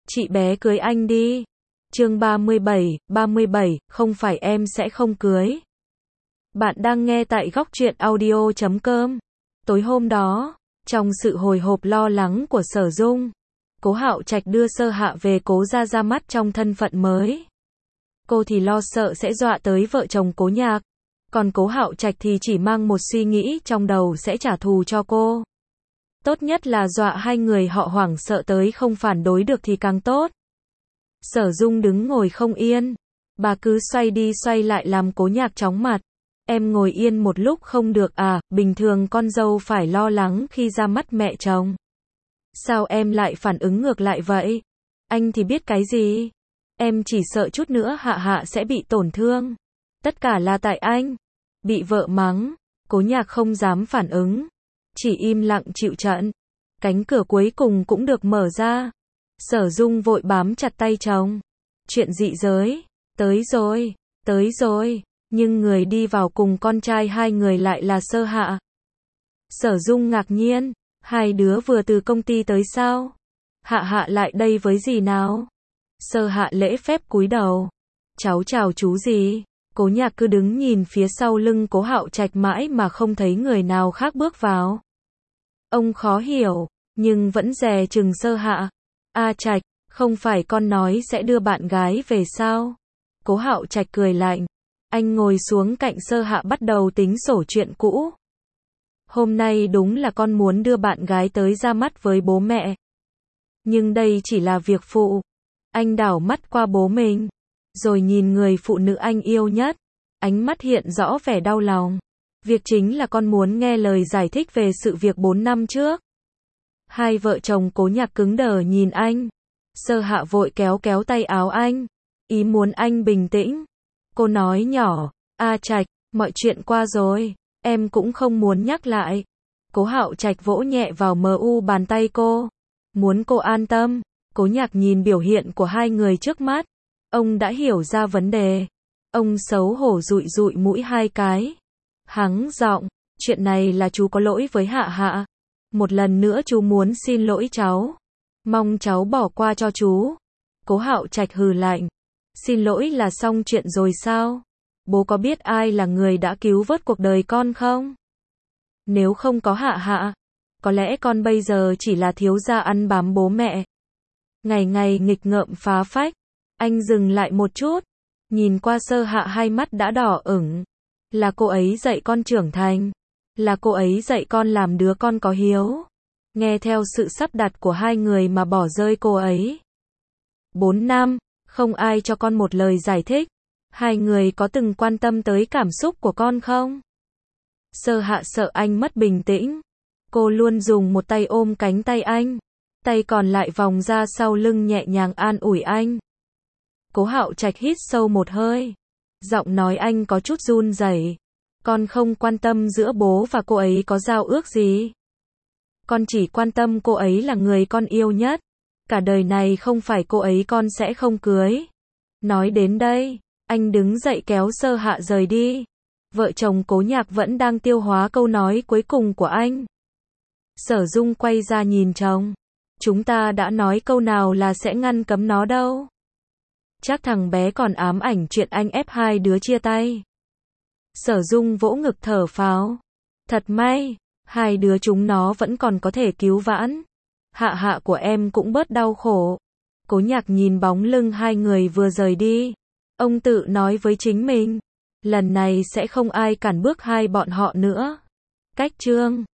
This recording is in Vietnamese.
Chị bé cưới anh đi. Chương 37, không phải em sẽ không cưới. Bạn đang nghe tại góc truyện audio.com. Tối hôm đó, trong sự hồi hộp lo lắng của Sở Dung, Cố Hạo Trạch đưa Sơ Hạ về Cố gia ra mắt trong thân phận mới. Cô thì lo sợ sẽ dọa tới vợ chồng Cố Nhạc, còn Cố Hạo Trạch thì chỉ mang một suy nghĩ trong đầu sẽ trả thù cho cô. Tốt nhất là dọa hai người họ hoảng sợ tới không phản đối được thì càng tốt. Sở Dung đứng ngồi không yên, bà cứ xoay đi xoay lại làm Cố Nhạc chóng mặt. Em ngồi yên một lúc không được à, bình thường con dâu phải lo lắng khi ra mắt mẹ chồng. Sao em lại phản ứng ngược lại vậy? Anh thì biết cái gì? Em chỉ sợ chút nữa Hạ Hạ sẽ bị tổn thương. Tất cả là tại anh. Bị vợ mắng, Cố Nhạc không dám phản ứng, chỉ im lặng chịu trận. Cánh cửa cuối cùng cũng được mở ra. Sở Dung vội bám chặt tay chồng. Chuyện dị giới, tới rồi. Nhưng người đi vào cùng con trai hai người lại là Sơ Hạ. Sở Dung ngạc nhiên, hai đứa vừa từ công ty tới sao? Hạ Hạ lại đây với gì nào? Sơ Hạ lễ phép cúi đầu. Cháu chào chú gì? Cố Nhạc cứ đứng nhìn phía sau lưng Cố Hạo Trạch mãi mà không thấy người nào khác bước vào. Ông khó hiểu, nhưng vẫn dè chừng Sơ Hạ. A Trạch, không phải con nói sẽ đưa bạn gái về sao? Cố Hạo Trạch cười lạnh. Anh ngồi xuống cạnh Sơ Hạ bắt đầu tính sổ chuyện cũ. Hôm nay đúng là con muốn đưa bạn gái tới ra mắt với bố mẹ. Nhưng đây chỉ là việc phụ. Anh đảo mắt qua bố mình, rồi nhìn người phụ nữ anh yêu nhất. Ánh mắt hiện rõ vẻ đau lòng. Việc chính là con muốn nghe lời giải thích về sự việc 4 năm trước. Hai vợ chồng Cố Nhạc cứng đờ nhìn anh. Sơ Hạ vội kéo tay áo anh, ý muốn anh bình tĩnh. Cô nói nhỏ, A Trạch, mọi chuyện qua rồi, em cũng không muốn nhắc lại. Cố Hạo Trạch vỗ nhẹ vào bàn tay cô, muốn cô an tâm. Cố Nhạc nhìn biểu hiện của hai người trước mắt, ông đã hiểu ra vấn đề. Ông xấu hổ dụi mũi hai cái, hắng giọng, chuyện này là chú có lỗi với Hạ Hạ. Một lần nữa chú muốn xin lỗi cháu, mong cháu bỏ qua cho chú. Cố Hạo Trạch hừ lạnh, xin lỗi là xong chuyện rồi sao? Bố có biết ai là người đã cứu vớt cuộc đời con không? Nếu không có Hạ Hạ, có lẽ con bây giờ chỉ là thiếu gia ăn bám bố mẹ, ngày ngày nghịch ngợm phá phách. Anh dừng lại một chút, nhìn qua Sơ Hạ hai mắt đã đỏ ửng. Là cô ấy dạy con trưởng thành, là cô ấy dạy con làm đứa con có hiếu, nghe theo sự sắp đặt của hai người mà bỏ rơi cô ấy. 4 năm, không ai cho con một lời giải thích. Hai người có từng quan tâm tới cảm xúc của con không? Sơ Hạ sợ anh mất bình tĩnh. Cô luôn dùng một tay ôm cánh tay anh, tay còn lại vòng ra sau lưng nhẹ nhàng an ủi anh. Cố Hạo Trạch hít sâu một hơi, giọng nói anh có chút run rẩy. Con không quan tâm giữa bố và cô ấy có giao ước gì. Con chỉ quan tâm cô ấy là người con yêu nhất. Cả đời này không phải cô ấy con sẽ không cưới. Nói đến đây, anh đứng dậy kéo Sơ Hạ rời đi. Vợ chồng Cố Nhạc vẫn đang tiêu hóa câu nói cuối cùng của anh. Sở Dung quay ra nhìn chồng. Chúng ta đã nói câu nào là sẽ ngăn cấm nó đâu. Chắc thằng bé còn ám ảnh chuyện anh ép hai đứa chia tay. Sở Dung vỗ ngực thở phào. Thật may, hai đứa chúng nó vẫn còn có thể cứu vãn. Hạ Hạ của em cũng bớt đau khổ. Cố Nhạc nhìn bóng lưng hai người vừa rời đi. Ông tự nói với chính mình, lần này sẽ không ai cản bước hai bọn họ nữa. Cách chương